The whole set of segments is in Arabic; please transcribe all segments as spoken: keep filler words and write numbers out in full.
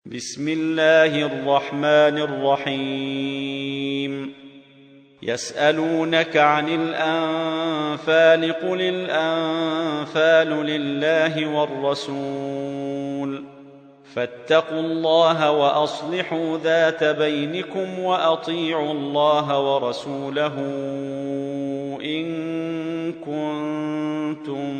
بسم الله الرحمن الرحيم يسألونك عن الأنفال قل الأنفال لله والرسول فاتقوا الله وأصلحوا ذات بينكم وأطيعوا الله ورسوله إن كنتم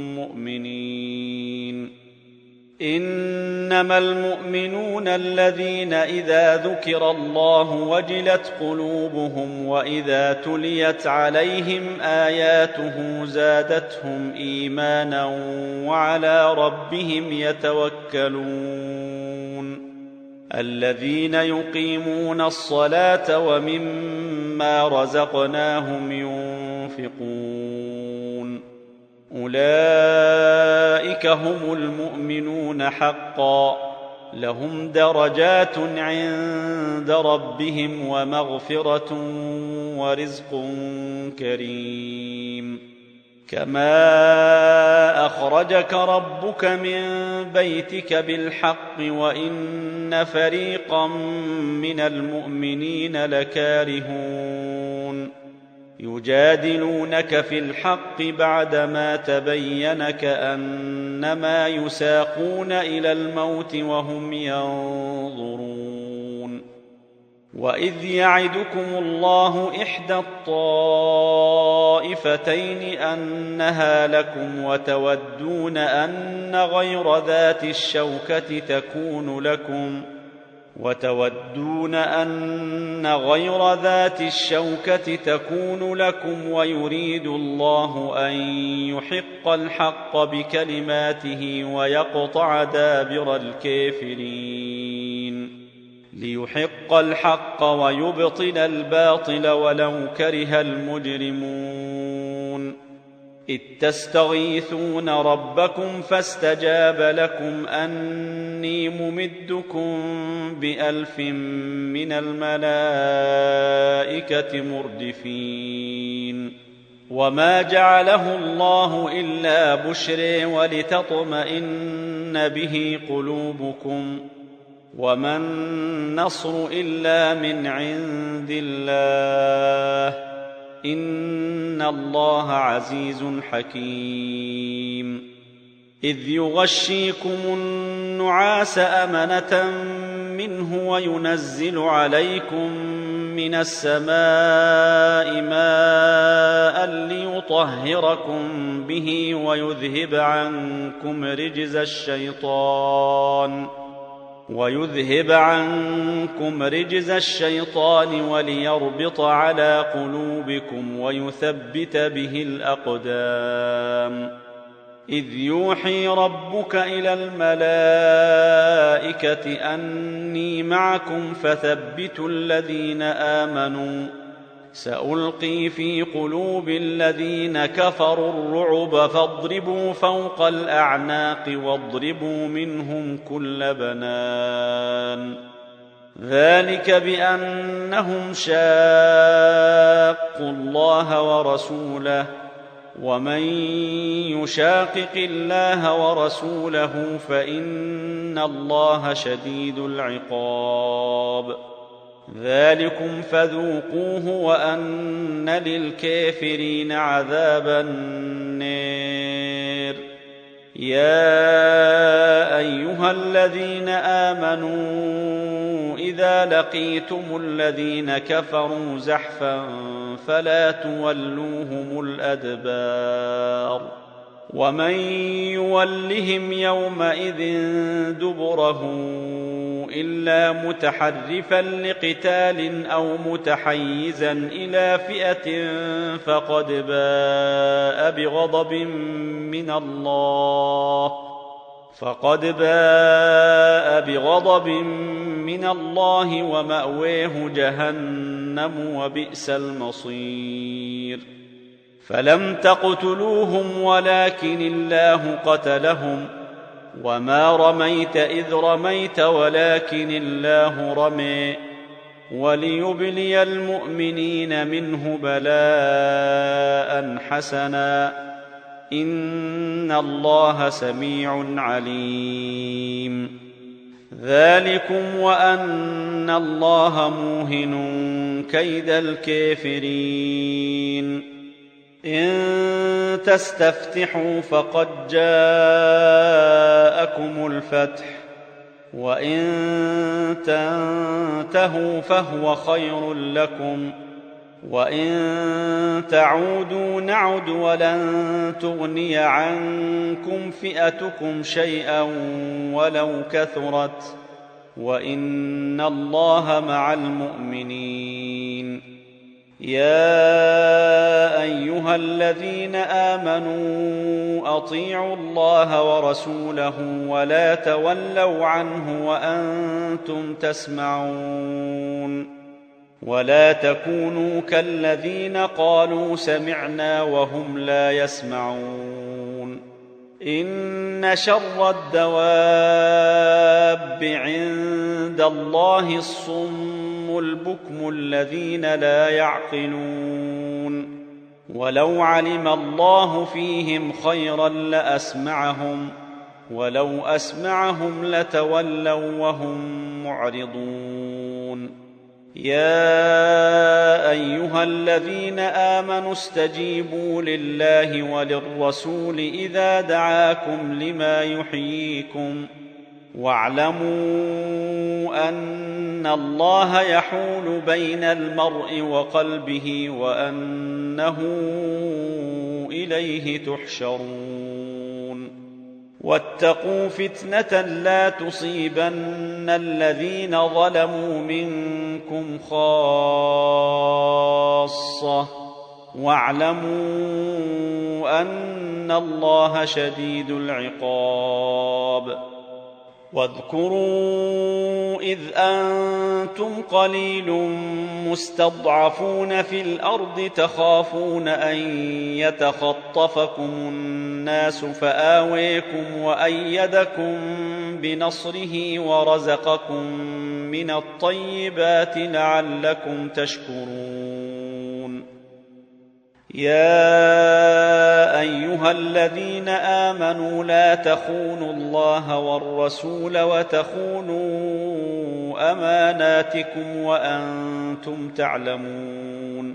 مؤمنين. إنما المؤمنون الذين إذا ذكر الله وجلت قلوبهم وإذا تليت عليهم آياته زادتهم إيمانا وعلى ربهم يتوكلون. الذين يقيمون الصلاة ومما رزقناهم ينفقون أولئك هم المؤمنون حقا لهم درجات عند ربهم ومغفرة ورزق كريم. كما أخرجك ربك من بيتك بالحق وإن فريقا من المؤمنين لكارهون يجادلونك في الحق بعدما تبين كأنما يساقون إلى الموت وهم ينظرون. وإذ يعدكم الله إحدى الطائفتين أنها لكم وتودون أن غير ذات الشوكة تكون لكم وتودون أن غير ذات الشوكة تكون لكم ويريد الله أن يحق الحق بكلماته ويقطع دابر الكافرين ليحق الحق ويبطل الباطل ولو كره المجرمون. إذ تستغيثون ربكم فاستجاب لكم أني ممدكم بألف من الملائكة مردفين. وما جعله الله إلا بشرى ولتطمئن به قلوبكم وما النصر إلا من عند الله إن الله عزيز حكيم. إذ يغشيكم النعاس أمنة منه وينزل عليكم من السماء ماء ليطهركم به ويذهب عنكم رجز الشيطان ويذهب عنكم رجز الشيطان وليربط على قلوبكم ويثبت به الأقدام. إذ يوحي ربك إلى الملائكة أني معكم فثبتوا الذين آمنوا سألقي في قلوب الذين كفروا الرعب فاضربوا فوق الأعناق واضربوا منهم كل بنان. ذلك بأنهم شاقوا الله ورسوله ومن يشاقق الله ورسوله فإن الله شديد العقاب. ذلكم فذوقوه وأن للكافرين عذاب النار. يا أيها الذين آمنوا إذا لقيتم الذين كفروا زحفا فلا تولوهم الأدبار ومن يولهم يومئذ دبره إلا متحرفا لقتال أو متحيزا إلى فئة فقد باء بغضب من الله فقد باء بغضب من الله ومأواه جهنم وبئس المصير. فلم تقتلوهم ولكن الله قتلهم وما رميت إذ رميت ولكن الله رمي وليبلي المؤمنين منه بلاء حسنا إن الله سميع عليم. ذلكم وأن الله موهن كيد الكافرين. إن تستفتحوا فقد جاءكم الفتح وإن تنتهوا فهو خير لكم وإن تعودوا نعد ولن تغني عنكم فئتكم شيئا ولو كثرت وإن الله مع المؤمنين. يا أيها الذين آمنوا أطيعوا الله ورسوله ولا تولوا عنه وأنتم تسمعون ولا تكونوا كالذين قالوا سمعنا وهم لا يسمعون. إن شر الدواب عند الله الصم البكم الذين لا يعقلون. ولو علم الله فيهم خيرا لأسمعهم ولو أسمعهم لتولوا وهم معرضون. يا أيها الذين آمنوا استجيبوا لله وللرسول إذا دعاكم لما يحييكم واعلموا أن الله يحول بين المرء وقلبه وأنه إليه تحشرون. واتقوا فتنة لا تصيبن الذين ظلموا منكم خاصة واعلموا أن الله شديد العقاب. واذكروا إذ أنتم قليل مستضعفون في الأرض تخافون أن يتخطفكم الناس فآويكم وأيدكم بنصره ورزقكم من الطيبات لعلكم تشكرون. يا أيها الذين آمنوا لا تخونوا الله والرسول وتخونوا أماناتكم وأنتم تعلمون.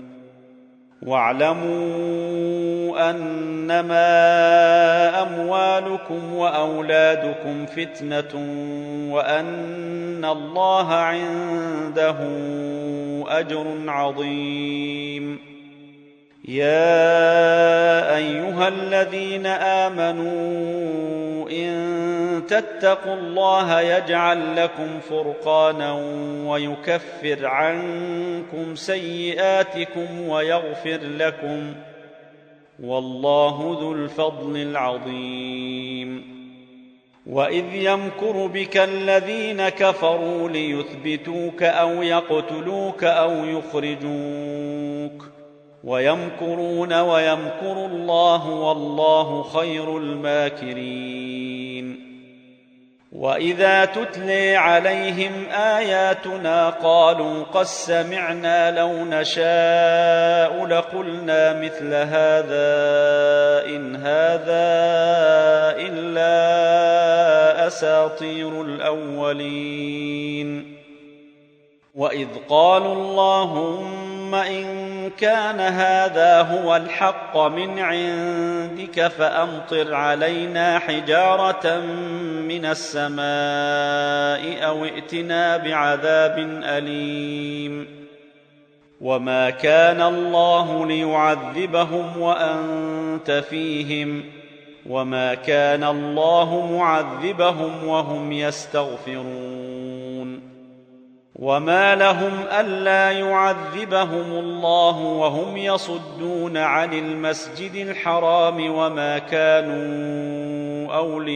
واعلموا أنما أموالكم وأولادكم فتنة وأن الله عنده أجر عظيم. يا أيها الذين آمنوا إن تتقوا الله يجعل لكم فرقانا ويكفر عنكم سيئاتكم ويغفر لكم والله ذو الفضل العظيم. وإذ يمكر بك الذين كفروا ليثبتوك أو يقتلوك أو يخرجوك ويمكرون ويمكر الله والله خير الماكرين. وإذا تتلي عليهم آياتنا قالوا قد سمعنا لو نشاء لقلنا مثل هذا إن هذا إلا أساطير الأولين. وإذ قالوا اللهم إن كان هذا هو الحق من عندك فأمطر علينا حجارة من السماء أو ائتنا بعذاب أليم. وما كان الله ليعذبهم وأنت فيهم وما كان الله معذبهم وهم يستغفرون. وما لهم ألا يعذبهم الله وهم يصدون عن المسجد الحرام وما كانوا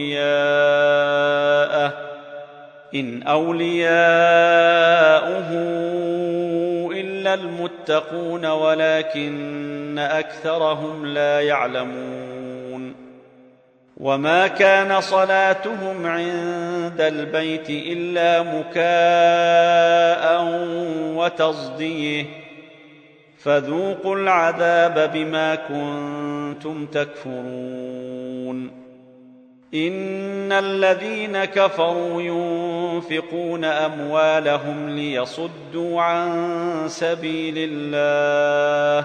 أولياءه إن أولياؤه إلا المتقون ولكن أكثرهم لا يعلمون. وما كان صلاتهم عند البيت إلا مكاء وتصديه فذوقوا العذاب بما كنتم تكفرون. إن الذين كفروا ينفقون أموالهم ليصدوا عن سبيل الله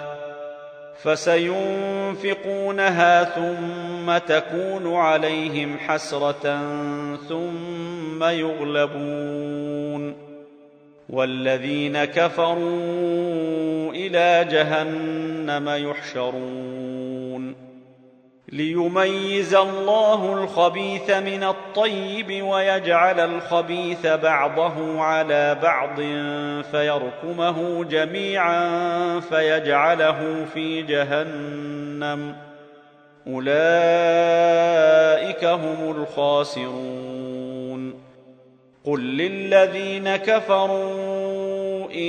فسينفقونها ثم تكون عليهم حسرة ثم يغلبون والذين كفروا إلى جهنم يحشرون ليميز الله الخبيث من الطيب ويجعل الخبيث بعضه على بعض فيركمه جميعا فيجعله في جهنم أولئك هم الخاسرون قل للذين كفروا إن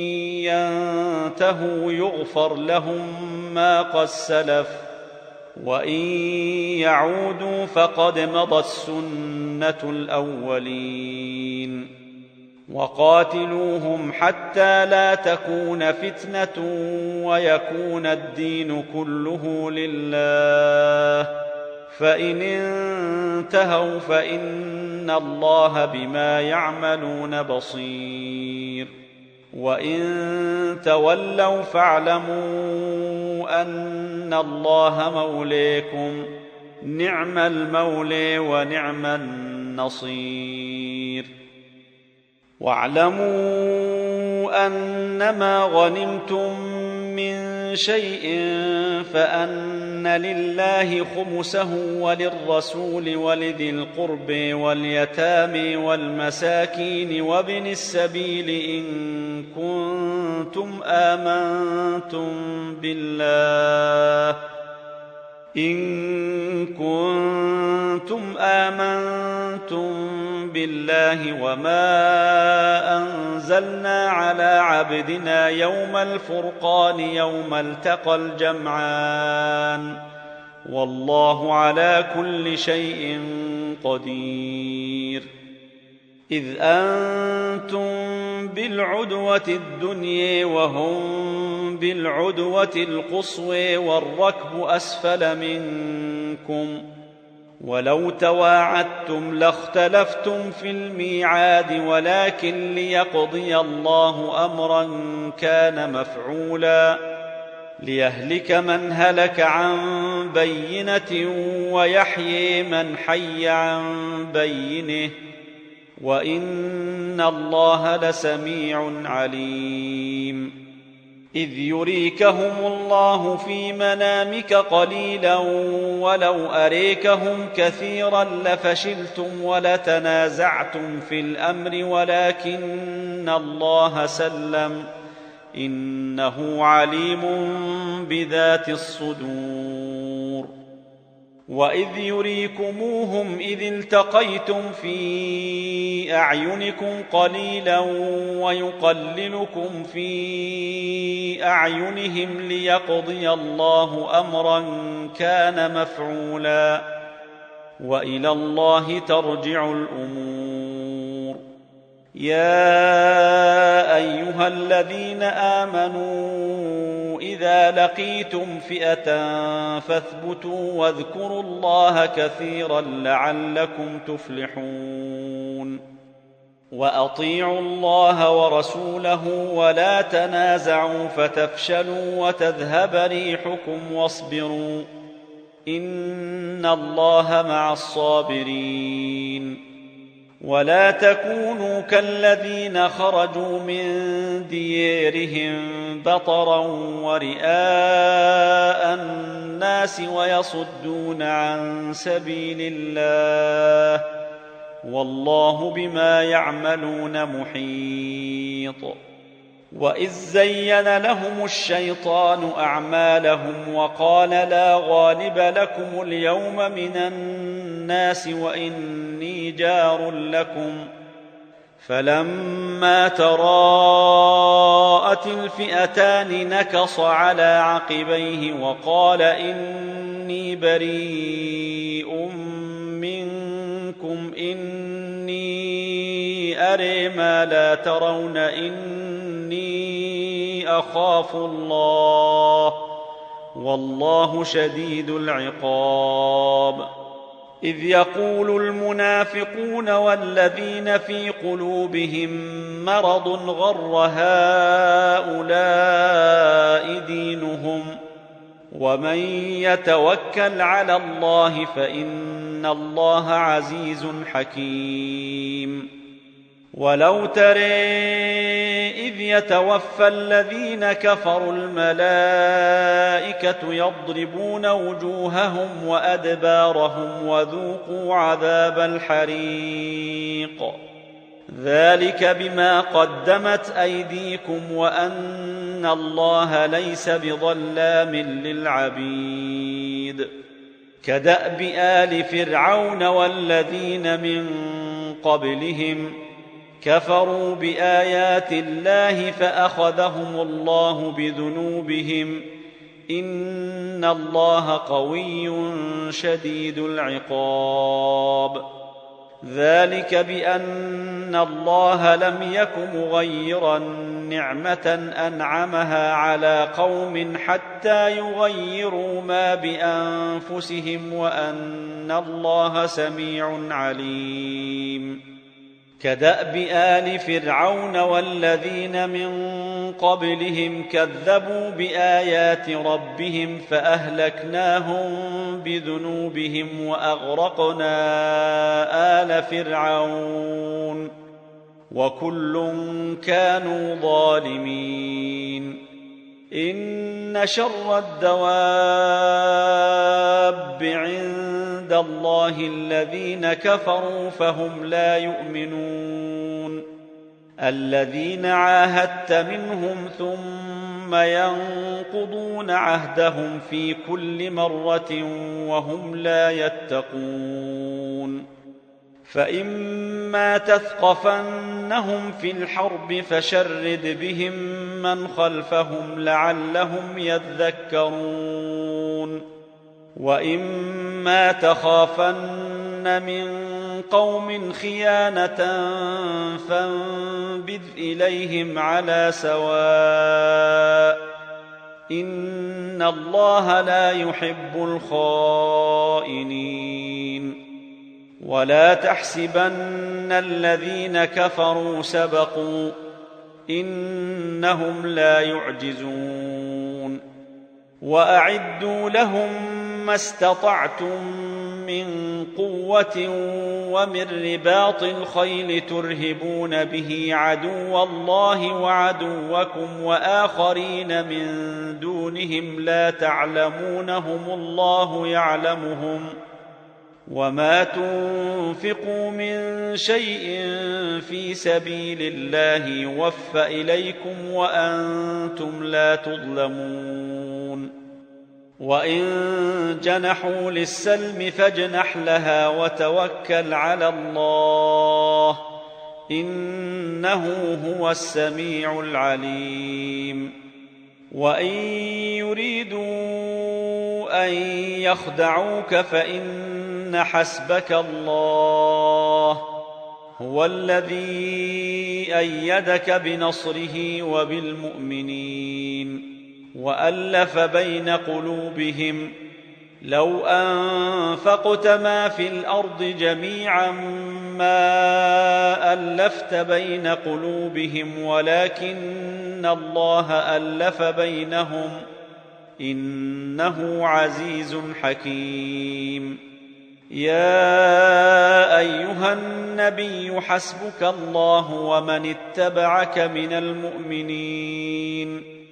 ينتهوا يغفر لهم ما قد سلف وإن يعودوا فقد مضت سنة الأولين وقاتلوهم حتى لا تكون فتنة ويكون الدين كله لله فإن انتهوا فإن الله بما يعملون بصير وإن تولوا فاعلموا أن الله مولاكم نعم المولى ونعم النصير واعلموا أنما غنمتم من شيء فأن لله خمسه وللرسول ولذي القرب واليتامى والمساكين وابن السبيل إن كنتم آمنتم بالله إن كنتم آمنتم بالله وما أنزلنا على عبدنا يوم الفرقان يوم التقى الجمعان والله على كل شيء قدير إذ أنتم بالعدوة الدنيا وهم بالعدوة القصوى والركب أسفل منكم ولو تواعدتم لاختلفتم في الميعاد ولكن ليقضي الله أمرا كان مفعولا ليهلك من هلك عن بينة ويحيي من حي عن بينه وإن الله لسميع عليم إذ يريكهم الله في منامك قليلا ولو أريكهم كثيرا لفشلتم ولتنازعتم في الأمر ولكن الله سلم إنه عليم بذات الصدور وإذ يريكموهم إذ التقيتم في أعينكم قليلا ويقللكم في أعينهم ليقضي الله أمرا كان مفعولا وإلى الله ترجع الأمور يا أيها الذين آمنوا إذا لقيتم فئة فاثبتوا واذكروا الله كثيرا لعلكم تفلحون وأطيعوا الله ورسوله ولا تنازعوا فتفشلوا وتذهب ريحكم واصبروا إن الله مع الصابرين ولا تكونوا كالذين خرجوا من ديارهم بطرا ورئاء الناس ويصدون عن سبيل الله والله بما يعملون محيط وإذ زين لهم الشيطان أعمالهم وقال لا غالب لكم اليوم من الناس وإني جار لكم فلما تراءت الفئتان نكص على عقبيه وقال إني بريء منكم إني أرى ما لا ترون إني أخاف الله والله شديد العقاب إذ يقول المنافقون والذين في قلوبهم مرض غر هؤلاء دينهم ومن يتوكل على الله فإن الله عزيز حكيم. ولو ترى إذ يتوفى الذين كفروا الملائكة يضربون وجوههم وأدبارهم وذوقوا عذاب الحريق ذلك بما قدمت أيديكم وأن الله ليس بظلام للعبيد. كدأب آل فرعون والذين من قبلهم كفروا بآيات الله فأخذهم الله بذنوبهم إن الله قوي شديد العقاب. ذلك بأن الله لم يك مغيرا نعمة أنعمها على قوم حتى يغيروا ما بأنفسهم وأن الله سميع عليم. كدأب آل فرعون والذين من قبلهم كذبوا بآيات ربهم فأهلكناهم بذنوبهم وأغرقنا آل فرعون وكل كانوا ظالمين. إن شر الدواب عند الله الذين كفروا فهم لا يؤمنون. الذين عاهدت منهم ثم ينقضون عهدهم في كل مرة وهم لا يتقون. فإما تثقفنهم في الحرب فشرد بهم من خلفهم لعلهم يذكرون. وإما تخافن من قوم خيانة فانبذ إليهم على سواء إن الله لا يحب الخائنين. ولا تحسبن الذين كفروا سبقوا إنهم لا يعجزون. وأعدوا لهم ما استطعتم من قوة ومن رباط الخيل ترهبون به عدو الله وعدوكم وآخرين من دونهم لا تعلمونهم الله يعلمهم وما تنفقوا من شيء في سبيل الله يوفى إليكم وأنتم لا تظلمون. وإن جنحوا للسلم فاجنح لها وتوكل على الله إنه هو السميع العليم. وإن يريدوا أن يخدعوك فإن حسبك الله هو الذي أيدك بنصره وبالمؤمنين وألف بين قلوبهم لو أنفقت ما في الأرض جميعا ما ألفت بين قلوبهم ولكن الله ألف بينهم إنه عزيز حكيم. يا أيها النبي حسبك الله ومن اتبعك من المؤمنين.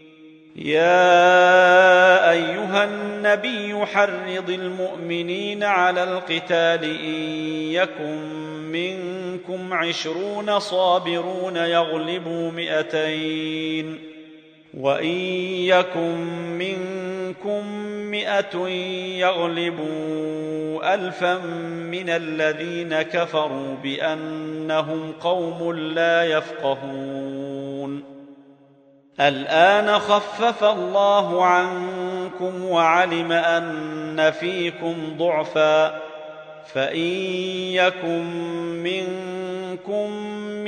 يا أيها النبي حرض المؤمنين على القتال إن يكن منكم عشرون صابرون يغلبوا مئتين وإن يكن منكم مئة يغلبوا ألفا من الذين كفروا بأنهم قوم لا يفقهون. الآن خفف الله عنكم وعلم أن فيكم ضعفا فإن يكن منكم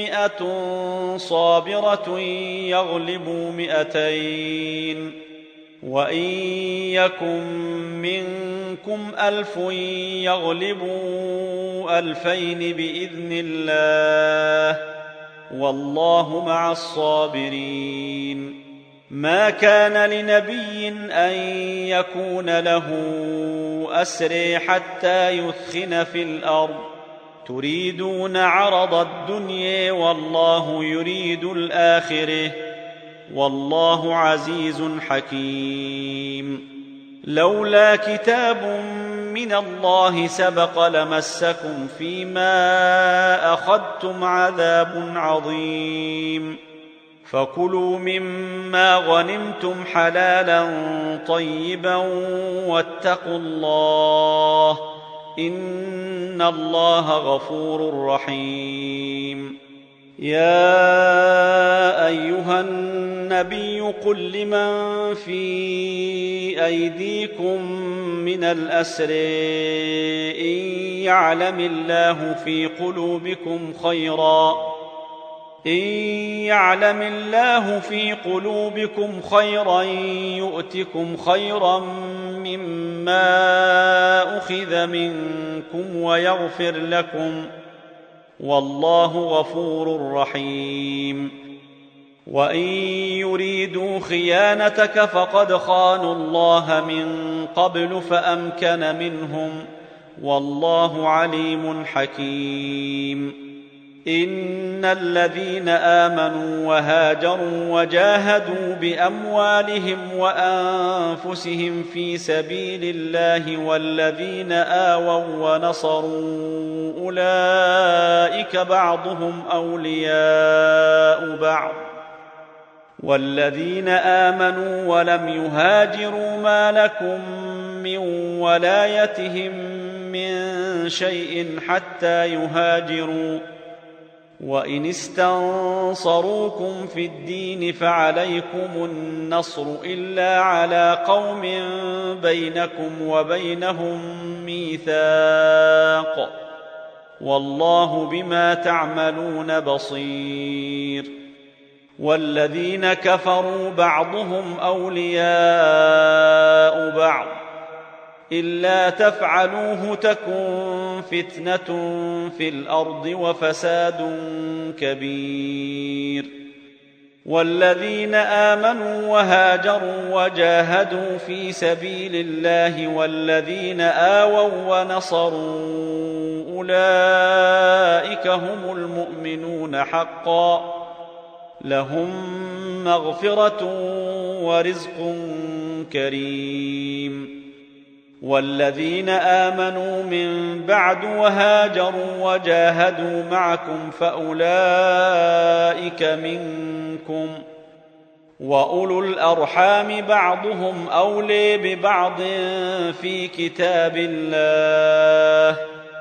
مئة صابرة يغلبوا مئتين وإن يكن منكم ألف يغلبوا ألفين بإذن الله والله مع الصابرين. ما كان لنبي أن يكون له أسرى حتى يثخن في الأرض تريدون عرض الدنيا والله يريد الآخرة والله عزيز حكيم. لولا كتاب من الله سبق لمسكم فيما أخذتم عذاب عظيم. فكلوا مما غنمتم حلالا طيبا واتقوا الله إن الله غفور رحيم. يا أيها النبي قل لمن في أيديكم من الأسر إن يعلم الله في قلوبكم خيرا إن يعلم الله في قلوبكم خيرا يؤتكم خيرا مما أخذ منكم ويغفر لكم والله غفور رحيم. وإن يريدوا خيانتك فقد خانوا الله من قبل فأمكن منهم والله عليم حكيم. إن الذين آمنوا وهاجروا وجاهدوا بأموالهم وأنفسهم في سبيل الله والذين آووا ونصروا أولئك بعضهم أولياء بعض والذين آمنوا ولم يهاجروا ما لكم من ولايتهم من شيء حتى يهاجروا وإن استنصروكم في الدين فعليكم النصر إلا على قوم بينكم وبينهم ميثاق والله بما تعملون بصير. والذين كفروا بعضهم أولياء بعض إلا تفعلوه تكن فتنة في الأرض وفساد كبير. والذين آمنوا وهاجروا وجاهدوا في سبيل الله والذين آووا ونصروا أولئك هم المؤمنون حقا لهم مغفرة ورزق كريم. والذين آمنوا من بعد وهاجروا وجاهدوا معكم فأولئك منكم وأولو الأرحام بعضهم أولي ببعض في كتاب الله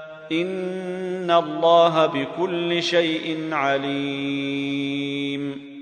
إن الله بكل شيء عليم.